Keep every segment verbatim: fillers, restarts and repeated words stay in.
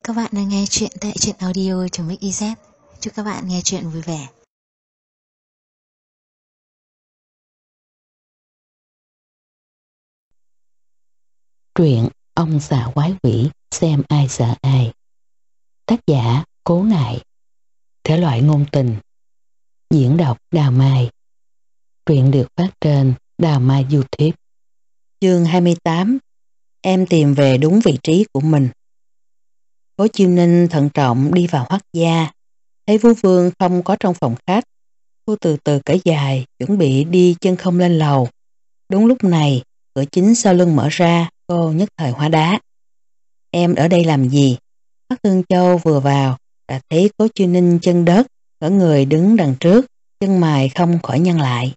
Các bạn đang nghe chuyện tại truyện audio.mix.iz. Chúc các bạn nghe chuyện vui vẻ. Truyện Ông Già Quái Quỷ Xem Ai Sợ Ai. Tác giả Cố Ngại. Thể loại ngôn tình. Diễn đọc Đào Mai. Truyện được phát trên Đào Mai YouTube. Chương hai mươi tám. Em tìm về đúng vị trí của mình. Cố Chiêu Ninh thận trọng đi vào Hoắc gia, thấy Vú Vương không có trong phòng khách. Cô từ từ cởi dài, chuẩn bị đi chân không lên lầu. Đúng lúc này, cửa chính sau lưng mở ra, cô nhất thời hóa đá. Em ở đây làm gì? Hoắc Thương Châu vừa vào, đã thấy Cố Chiêu Ninh chân đất, ở người đứng đằng trước, chân mày không khỏi nhăn lại.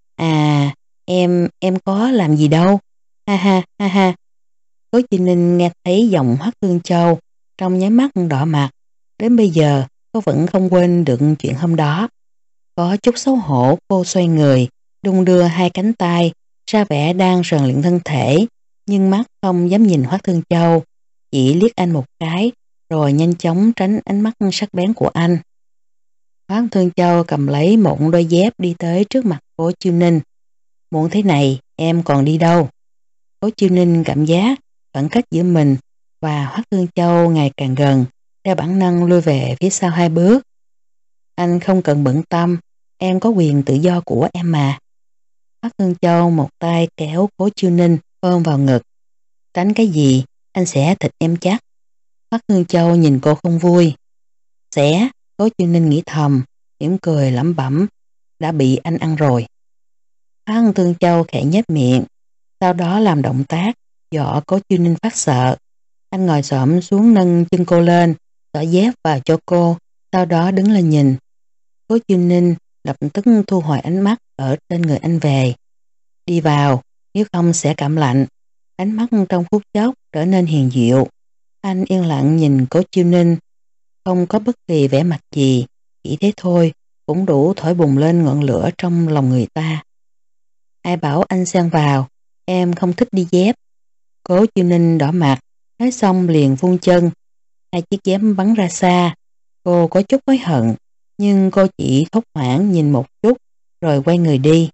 À, em, em có làm gì đâu. Ha ha, ha ha. Cố Chiêu Ninh nghe thấy giọng Hoắc Thương Châu, trong nháy mắt đỏ mặt. Đến bây giờ, cô vẫn không quên được chuyện hôm đó. Có chút xấu hổ, cô xoay người, đung đưa hai cánh tay, ra vẻ đang rèn luyện thân thể, nhưng mắt không dám nhìn Hoắc Thương Châu, chỉ liếc anh một cái, rồi nhanh chóng tránh ánh mắt sắc bén của anh. Hoắc Thương Châu cầm lấy một đôi dép đi tới trước mặt Cố Chiêu Ninh. Muộn thế này, em còn đi đâu? Cố Chiêu Ninh cảm giác khoảng cách giữa mình và Hoắc Thương Châu ngày càng gần, theo bản năng lui về phía sau hai bước. Anh không cần bận tâm, em có quyền tự do của em mà. Hoắc Thương Châu một tay kéo Cố Chiêu Ninh ôm vào ngực. Tránh cái gì, anh sẽ thịt em chắc. Hoắc Thương Châu nhìn cô không vui. Sẽ, Cố Chiêu Ninh nghĩ thầm, mỉm cười lẩm bẩm, đã bị anh ăn rồi. Hoắc Thương Châu khẽ nhếch miệng, sau đó làm động tác, dọa Cố Chiêu Ninh phát sợ. Anh ngồi xổm xuống nâng chân cô lên, xỏ dép vào cho cô, sau đó đứng lên nhìn. Cố Chiêu Ninh lập tức thu hồi ánh mắt ở trên người anh về. Đi vào, nếu không sẽ cảm lạnh. Ánh mắt trong phút chốc trở nên hiền diệu. Anh yên lặng nhìn Cố Chiêu Ninh, không có bất kỳ vẻ mặt gì, chỉ thế thôi cũng đủ thổi bùng lên ngọn lửa trong lòng người ta. Ai bảo anh xen vào, em không thích đi dép. Cố Chiêu Ninh đỏ mặt, nói xong liền vung chân, hai chiếc dép bắn ra xa. Cô có chút hối hận, nhưng cô chỉ hốt hoảng nhìn một chút rồi quay người đi.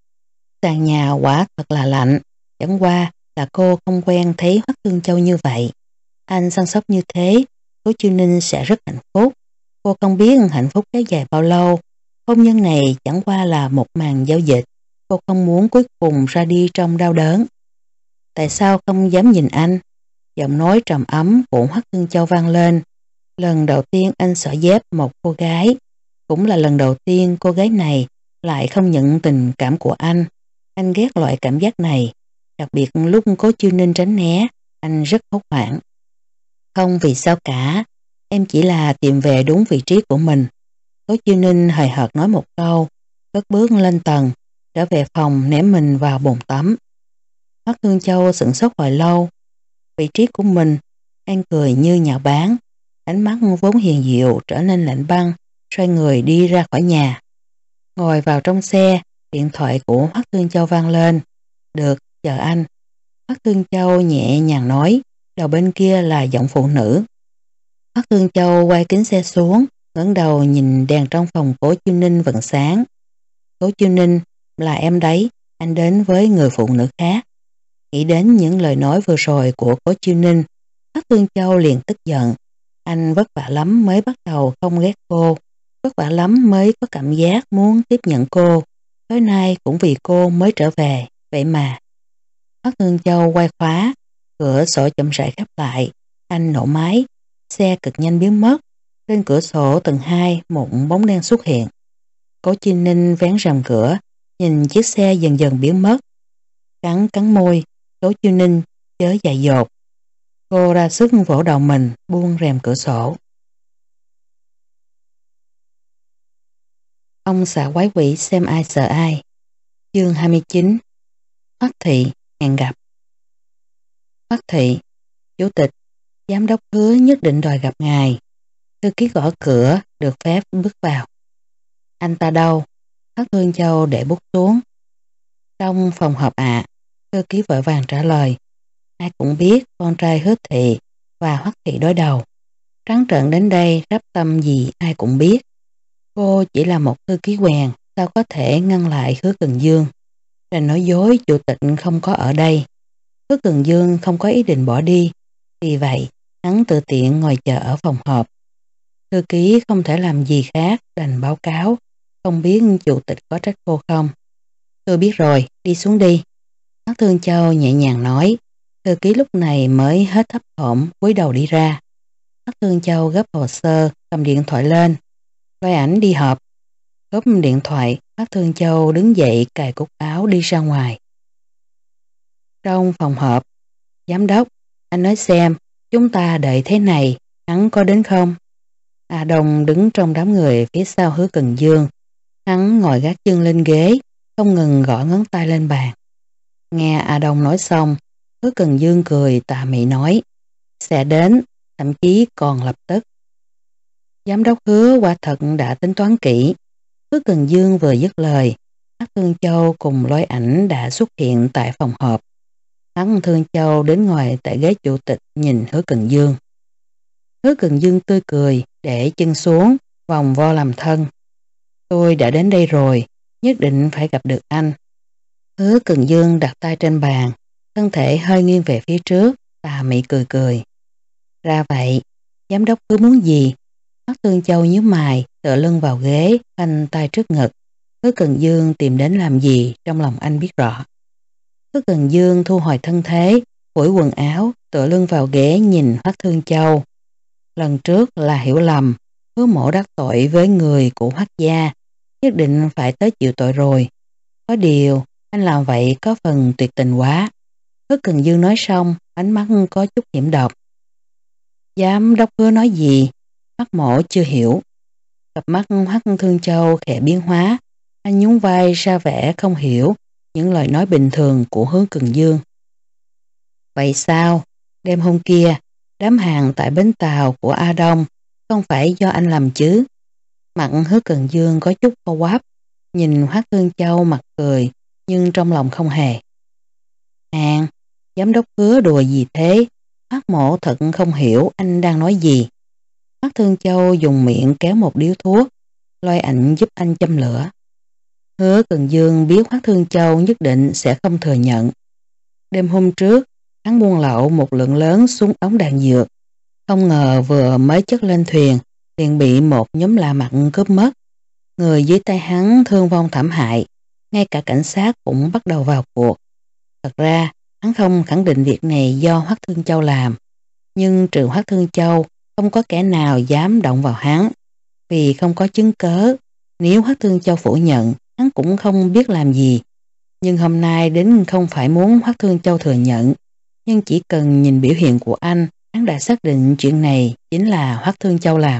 Sàn nhà quả thật là lạnh, chẳng qua là cô không quen thấy Hoắc Thương Châu như vậy. Anh săn sóc như thế, Cố Chiêu Ninh sẽ rất hạnh phúc. Cô không biết hạnh phúc kéo dài bao lâu. Hôn nhân này chẳng qua là một màn giao dịch. Cô không muốn cuối cùng ra đi trong đau đớn. Tại sao không dám nhìn anh? Giọng nói trầm ấm của Hoắc Thương Châu vang lên. Lần đầu tiên anh xỏ dép một cô gái, cũng là lần đầu tiên cô gái này lại không nhận tình cảm của anh. Anh ghét loại cảm giác này, đặc biệt lúc Cố Chiêu Ninh tránh né, anh rất hốt hoảng. Không vì sao cả, em chỉ là tìm về đúng vị trí của mình. Cố Chiêu Ninh hời hợt nói một câu, cất bước lên tầng, trở về phòng ném mình vào bồn tắm. Hoắc Thương Châu sửng sốt hồi lâu. Vị trí của mình, anh cười như nhạo báng, ánh mắt vốn hiền diệu trở nên lạnh băng, xoay người đi ra khỏi nhà. Ngồi vào trong xe, điện thoại của Hoắc Thương Châu vang lên. Được, chờ anh. Hoắc Thương Châu nhẹ nhàng nói, đầu bên kia là giọng phụ nữ. Hoắc Thương Châu quay kính xe xuống, ngẩng đầu nhìn đèn trong phòng Cố Chiêu Ninh vẫn sáng. Cố Chiêu Ninh, là em đấy, anh đến với người phụ nữ khác. Nghĩ đến những lời nói vừa rồi của Cố Chiêu Ninh, Hoắc Thương Châu liền tức giận. Anh vất vả lắm mới bắt đầu không ghét cô, vất vả lắm mới có cảm giác muốn tiếp nhận cô. Tối nay cũng vì cô mới trở về, vậy mà. Hoắc Thương Châu quay khóa, cửa sổ chậm rãi khép lại, anh nổ máy, xe cực nhanh biến mất. Trên cửa sổ tầng hai một bóng đen xuất hiện. Cố Chiêu Ninh vén rèm cửa, nhìn chiếc xe dần dần biến mất. Cắn cắn môi, Cố Chiêu Ninh chớ dại dột. Cô ra sức vỗ đầu mình, buông rèm cửa sổ. Ông xã quái quỷ xem ai sợ ai. Chương hai mươi chín. Hoắc Thị hẹn gặp. Hoắc Thị, chủ tịch, giám đốc hứa nhất định đòi gặp ngài. Thư ký gõ cửa, được phép bước vào. Anh ta đâu? Hoắc Thương Châu để bút xuống. Trong phòng họp ạ. Thư ký vội vàng trả lời. Ai cũng biết con trai Hứa Thị và Hoắc Thị đối đầu. Trắng trợn đến đây rắp tâm gì ai cũng biết. Cô chỉ là một thư ký quèn, sao có thể ngăn lại Hứa Cần Dương. Rồi nói dối chủ tịch không có ở đây. Hứa Cần Dương không có ý định bỏ đi, vì vậy hắn tự tiện ngồi chờ ở phòng họp. Thư ký không thể làm gì khác đành báo cáo, không biết chủ tịch có trách cô không. Tôi biết rồi, đi xuống đi. Hoắc Thương Châu nhẹ nhàng nói. Thư ký lúc này mới hết thấp thỏm cúi đầu đi ra. Hoắc Thương Châu gấp hồ sơ, cầm điện thoại lên. Lôi Ảnh đi họp. Cúp điện thoại, Hoắc Thương Châu đứng dậy cài cúc áo đi ra ngoài. Trong phòng họp, giám đốc, anh nói xem, chúng ta đợi thế này, hắn có đến không? A Đông đứng trong đám người phía sau Hứa Cần Dương. Hắn ngồi gác chân lên ghế, không ngừng gõ ngón tay lên bàn. Nghe A Đông nói xong, Hứa Cần Dương cười tà mị nói, sẽ đến, thậm chí còn lập tức. Giám đốc Hứa quả thật đã tính toán kỹ. Hứa Cần Dương vừa dứt lời, Hoắc Thương Châu cùng Lôi Ảnh đã xuất hiện tại phòng họp. Hoắc Thương Châu đến ngồi tại ghế chủ tịch nhìn Hứa Cần Dương. Hứa Cần Dương tươi cười, để chân xuống, vòng vo làm thân. Tôi đã đến đây rồi, nhất định phải gặp được anh. Hứa Cần Dương đặt tay trên bàn, thân thể hơi nghiêng về phía trước, tà mị cười cười. Ra vậy, giám đốc Hứa muốn gì? Hoắc Thương Châu nhíu mày, tựa lưng vào ghế, khoanh tay trước ngực. Hứa Cần Dương tìm đến làm gì trong lòng anh biết rõ. Hứa Cần Dương thu hồi thân thế, phủi quần áo, tựa lưng vào ghế nhìn Hoắc Thương Châu. Lần trước là hiểu lầm, Hứa mổ đắc tội với người của Hoắc gia, nhất định phải tới chịu tội rồi. Có điều, anh làm vậy có phần tuyệt tình quá. Hứa Cần Dương nói xong, ánh mắt có chút hiểm độc. Giám đốc Hứa nói gì? Hoắc mổ chưa hiểu. Cặp mắt Hoắc Thương Châu khẽ biến hóa, anh nhún vai ra vẻ không hiểu những lời nói bình thường của Hứa Cần Dương. Vậy sao? Đêm hôm kia, đám hàng tại bến tàu của A Đông không phải do anh làm chứ? Mặt Hứa Cần Dương có chút co quắp, nhìn Hoắc Thương Châu mặt cười, nhưng trong lòng không hề. Hàng, giám đốc Hứa đùa gì thế? Hoắc mổ thật không hiểu anh đang nói gì. Hoắc Thương Châu dùng miệng kéo một điếu thuốc, Lôi Ảnh giúp anh châm lửa. Hứa Cần Dương biết Hoắc Thương Châu nhất định sẽ không thừa nhận. Đêm hôm trước, hắn buôn lậu một lượng lớn xuống ống đạn dược. Không ngờ vừa mới chất lên thuyền, liền bị một nhóm lạ mặt cướp mất. Người dưới tay hắn thương vong thảm hại, ngay cả cảnh sát cũng bắt đầu vào cuộc. Thật ra, hắn không khẳng định việc này do Hoắc Thương Châu làm. Nhưng trừ Hoắc Thương Châu, không có kẻ nào dám động vào hắn. Vì không có chứng cớ, nếu Hoắc Thương Châu phủ nhận, hắn cũng không biết làm gì. Nhưng hôm nay đến không phải muốn Hoắc Thương Châu thừa nhận, nhưng chỉ cần nhìn biểu hiện của anh, hắn đã xác định chuyện này chính là Hoắc Thương Châu làm.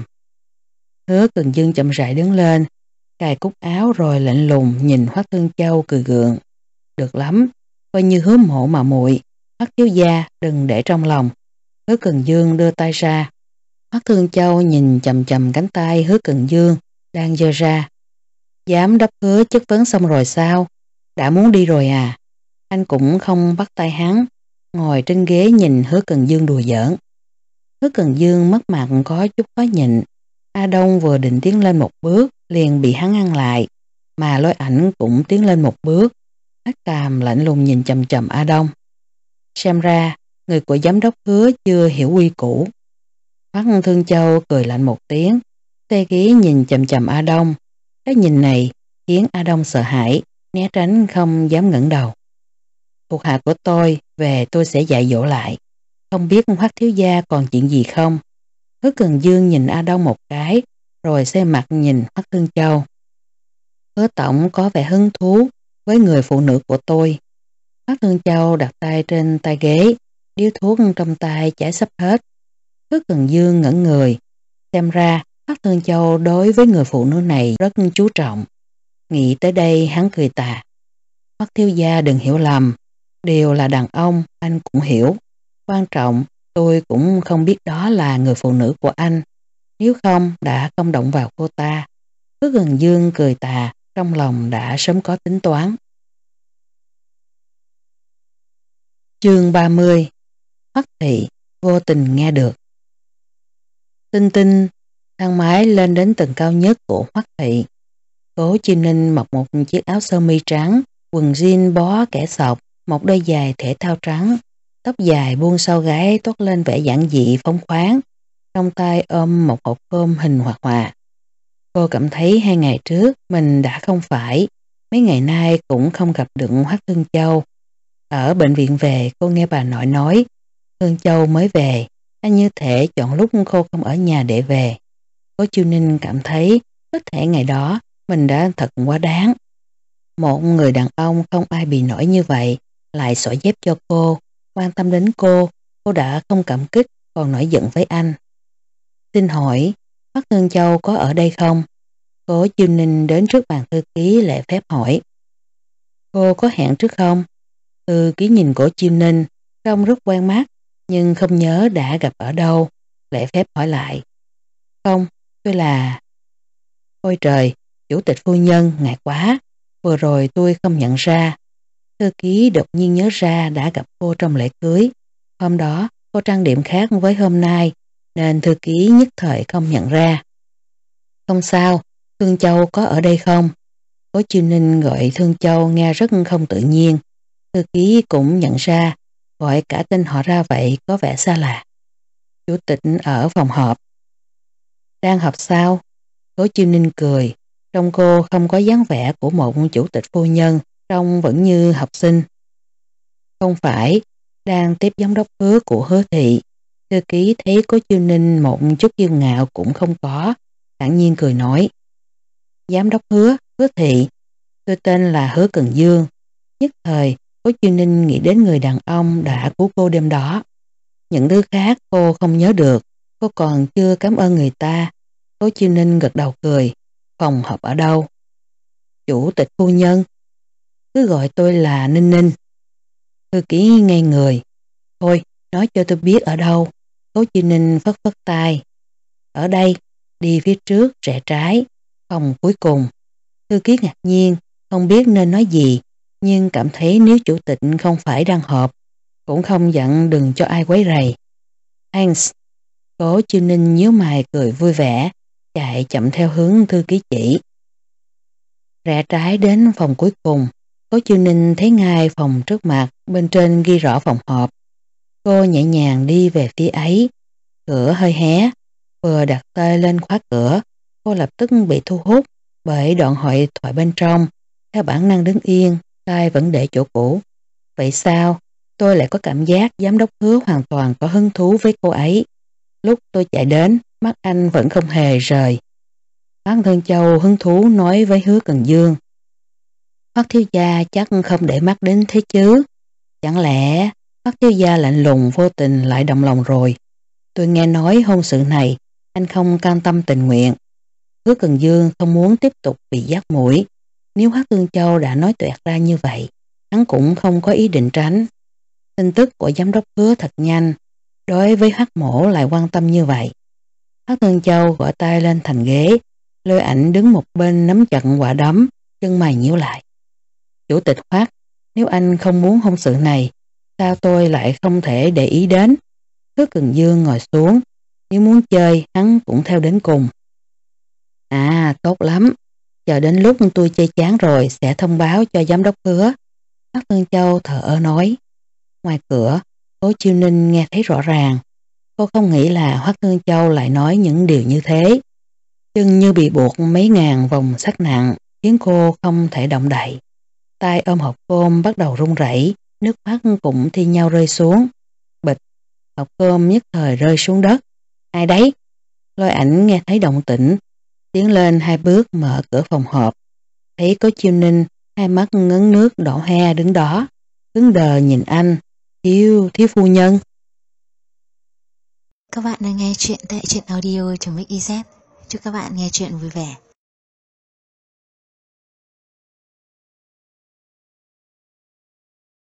Hứa Cần Dương chậm rãi đứng lên, cài cúc áo rồi lạnh lùng nhìn Hoắc Thương Châu cười gượng. Được lắm, coi như Hứa mộ mà muội, Hoắc thiếu gia đừng để trong lòng. Hứa Cần Dương đưa tay ra. Hoắc Thương Châu nhìn chầm chầm cánh tay Hứa Cần Dương đang giơ ra. Giám đốc Hứa chất vấn xong rồi sao? Đã muốn đi rồi à? Anh cũng không bắt tay hắn, ngồi trên ghế nhìn Hứa Cần Dương đùa giỡn. Hứa Cần Dương mất mặt có chút khó nhịn. A Đông vừa định tiến lên một bước liền bị hắn ngăn lại, mà Lôi Ảnh cũng tiến lên một bước. Hắc Càm lạnh lùng nhìn chầm chầm A Đông. Xem ra người của giám đốc Hứa chưa hiểu quy củ. Hoắc Thương Châu cười lạnh một tiếng, tê ghế nhìn chầm chầm A Đông. Cái nhìn này khiến A Đông sợ hãi, né tránh không dám ngẩng đầu. Thuộc hạ của tôi, về tôi sẽ dạy dỗ lại. Không biết Hoắc thiếu gia còn chuyện gì không? Hứa Cần Dương nhìn A Đông một cái, rồi xoay mặt nhìn Hoắc Thương Châu. Hứa tổng có vẻ hứng thú với người phụ nữ của tôi. Hoắc Thương Châu đặt tay trên tay ghế, điếu thuốc trong tay chảy sắp hết. Hứa Cần Dương ngẩn người, xem ra Hoắc Thương Châu đối với người phụ nữ này rất chú trọng. Nghĩ tới đây hắn cười tà. Hoắc thiếu gia đừng hiểu lầm, đều là đàn ông anh cũng hiểu. Quan trọng tôi cũng không biết đó là người phụ nữ của anh, nếu không đã không động vào cô ta. Hứa Cần Dương cười tà, trong lòng đã sớm có tính toán. Chương ba mươi. Hoắc thị vô tình nghe được. Tinh tinh, thang máy lên đến tầng cao nhất của Hoắc thị. Cố Chiêu Ninh mặc một chiếc áo sơ mi trắng, quần jean bó kẻ sọc, một đôi giày thể thao trắng, tóc dài buông sau gáy toát lên vẻ giản dị phóng khoáng, trong tay ôm một hộp cơm hình hoạt họa. Cô cảm thấy hai ngày trước mình đã không phải, mấy ngày nay cũng không gặp được Hoắc Thương Châu. Ở bệnh viện về cô nghe bà nội nói, Thương Châu mới về, anh như thể chọn lúc cô không ở nhà để về. Cố Chiêu Ninh cảm thấy có thể ngày đó mình đã thật quá đáng. Một người đàn ông không ai bị nổi như vậy, lại xỏ dép cho cô, quan tâm đến cô, cô đã không cảm kích còn nổi giận với anh. Xin hỏi, Hoắc Thương Châu có ở đây không? Cố Chiêu Ninh đến trước bàn thư ký lễ phép hỏi. Cô có hẹn trước không? Thư ký nhìn Cố Chiêu Ninh, trông rất quen mắt, nhưng không nhớ đã gặp ở đâu. Lễ phép hỏi lại. Không, tôi là... Ôi trời, chủ tịch phu nhân, ngại quá. Vừa rồi tôi không nhận ra. Thư ký đột nhiên nhớ ra đã gặp cô trong lễ cưới. Hôm đó, cô trang điểm khác với hôm nay, nên thư ký nhất thời không nhận ra. Không sao, Thương Châu có ở đây không? Cố Chiêu Ninh gọi Thương Châu nghe rất không tự nhiên. Thư ký cũng nhận ra, gọi cả tên họ ra vậy có vẻ xa lạ. Chủ tịch ở phòng họp. Đang họp sao? Cố Chiêu Ninh cười, trong cô không có dáng vẻ của một chủ tịch phu nhân, trông vẫn như học sinh. Không phải, đang tiếp giám đốc Hứa của Hứa thị. Thư ký thấy Cố Chiêu Ninh một chút kiêu ngạo cũng không có, thản nhiên cười nói. Giám đốc Hứa, Hứa thị, tôi tên là Hứa Cần Dương. Nhất thời, Cố Chiêu Ninh nghĩ đến người đàn ông đã cứu cô đêm đó. Những thứ khác cô không nhớ được, cô còn chưa cảm ơn người ta. Cố Chiêu Ninh gật đầu cười. Phòng họp ở đâu? Chủ tịch phu nhân. Cứ gọi tôi là Ninh Ninh. Thư ký ngây người. Thôi, nói cho tôi biết ở đâu. Cố Chiêu Ninh phất phất tay. Ở đây, đi phía trước, rẽ trái, phòng cuối cùng. Thư ký ngạc nhiên, không biết nên nói gì, nhưng cảm thấy nếu chủ tịch không phải đang họp, cũng không dặn đừng cho ai quấy rầy. Thanks. Cố Chiêu Ninh nhíu mày cười vui vẻ, chạy chậm theo hướng thư ký chỉ. Rẽ trái đến phòng cuối cùng, Cố Chiêu Ninh thấy ngay phòng trước mặt, bên trên ghi rõ phòng họp. Cô nhẹ nhàng đi về phía ấy, cửa hơi hé, vừa đặt tay lên khóa cửa, cô lập tức bị thu hút bởi đoạn hội thoại bên trong, theo bản năng đứng yên, tay vẫn để chỗ cũ. Vậy sao? Tôi lại có cảm giác giám đốc Hứa hoàn toàn có hứng thú với cô ấy. Lúc tôi chạy đến, mắt anh vẫn không hề rời. Hoắc Thương Châu hứng thú nói với Hứa Cần Dương. Hoắc thiếu gia chắc không để mắt đến thế chứ. Chẳng lẽ Hoắc thiếu gia lạnh lùng vô tình lại động lòng rồi. Tôi nghe nói hôn sự này, anh không cam tâm tình nguyện. Hứa Cần Dương không muốn tiếp tục bị dắt mũi. Nếu Hoắc Thương Châu đã nói toẹt ra như vậy, hắn cũng không có ý định tránh. Tin tức của giám đốc Hứa thật nhanh, đối với Hoắc mổ lại quan tâm như vậy. Hoắc Thương Châu gõ tay lên thành ghế, Lôi Ảnh đứng một bên nắm chặt quả đấm, chân mày nhíu lại. Chủ tịch Hoắc, nếu anh không muốn hôn sự này, sao tôi lại không thể để ý đến? Hứa Cần Dương ngồi xuống, nếu muốn chơi hắn cũng theo đến cùng. À, tốt lắm, chờ đến lúc tôi chơi chán rồi sẽ thông báo cho giám đốc Hứa. Hoắc Thương Châu thở ơ nói. Ngoài cửa, Cố Chiêu Ninh nghe thấy rõ ràng. Cô không nghĩ là Hoắc Thương Châu lại nói những điều như thế. Chân như bị buộc mấy ngàn vòng sắt nặng, khiến cô không thể động đậy. Tay ôm hộp cơm bắt đầu run rẩy, nước mắt cũng thi nhau rơi xuống. Bịch, hộp cơm nhất thời rơi xuống đất. Ai đấy? Lôi Ảnh nghe thấy động tĩnh, tiến lên hai bước mở cửa phòng họp. Thấy Cố Chiêu Ninh, hai mắt ngấn nước đỏ hoe đứng đó, cứng đờ nhìn anh. Thiếu, thiếu phu nhân. Các bạn đang nghe chuyện tại truyện audio chấm ích i zét. Chúc các bạn nghe chuyện vui vẻ.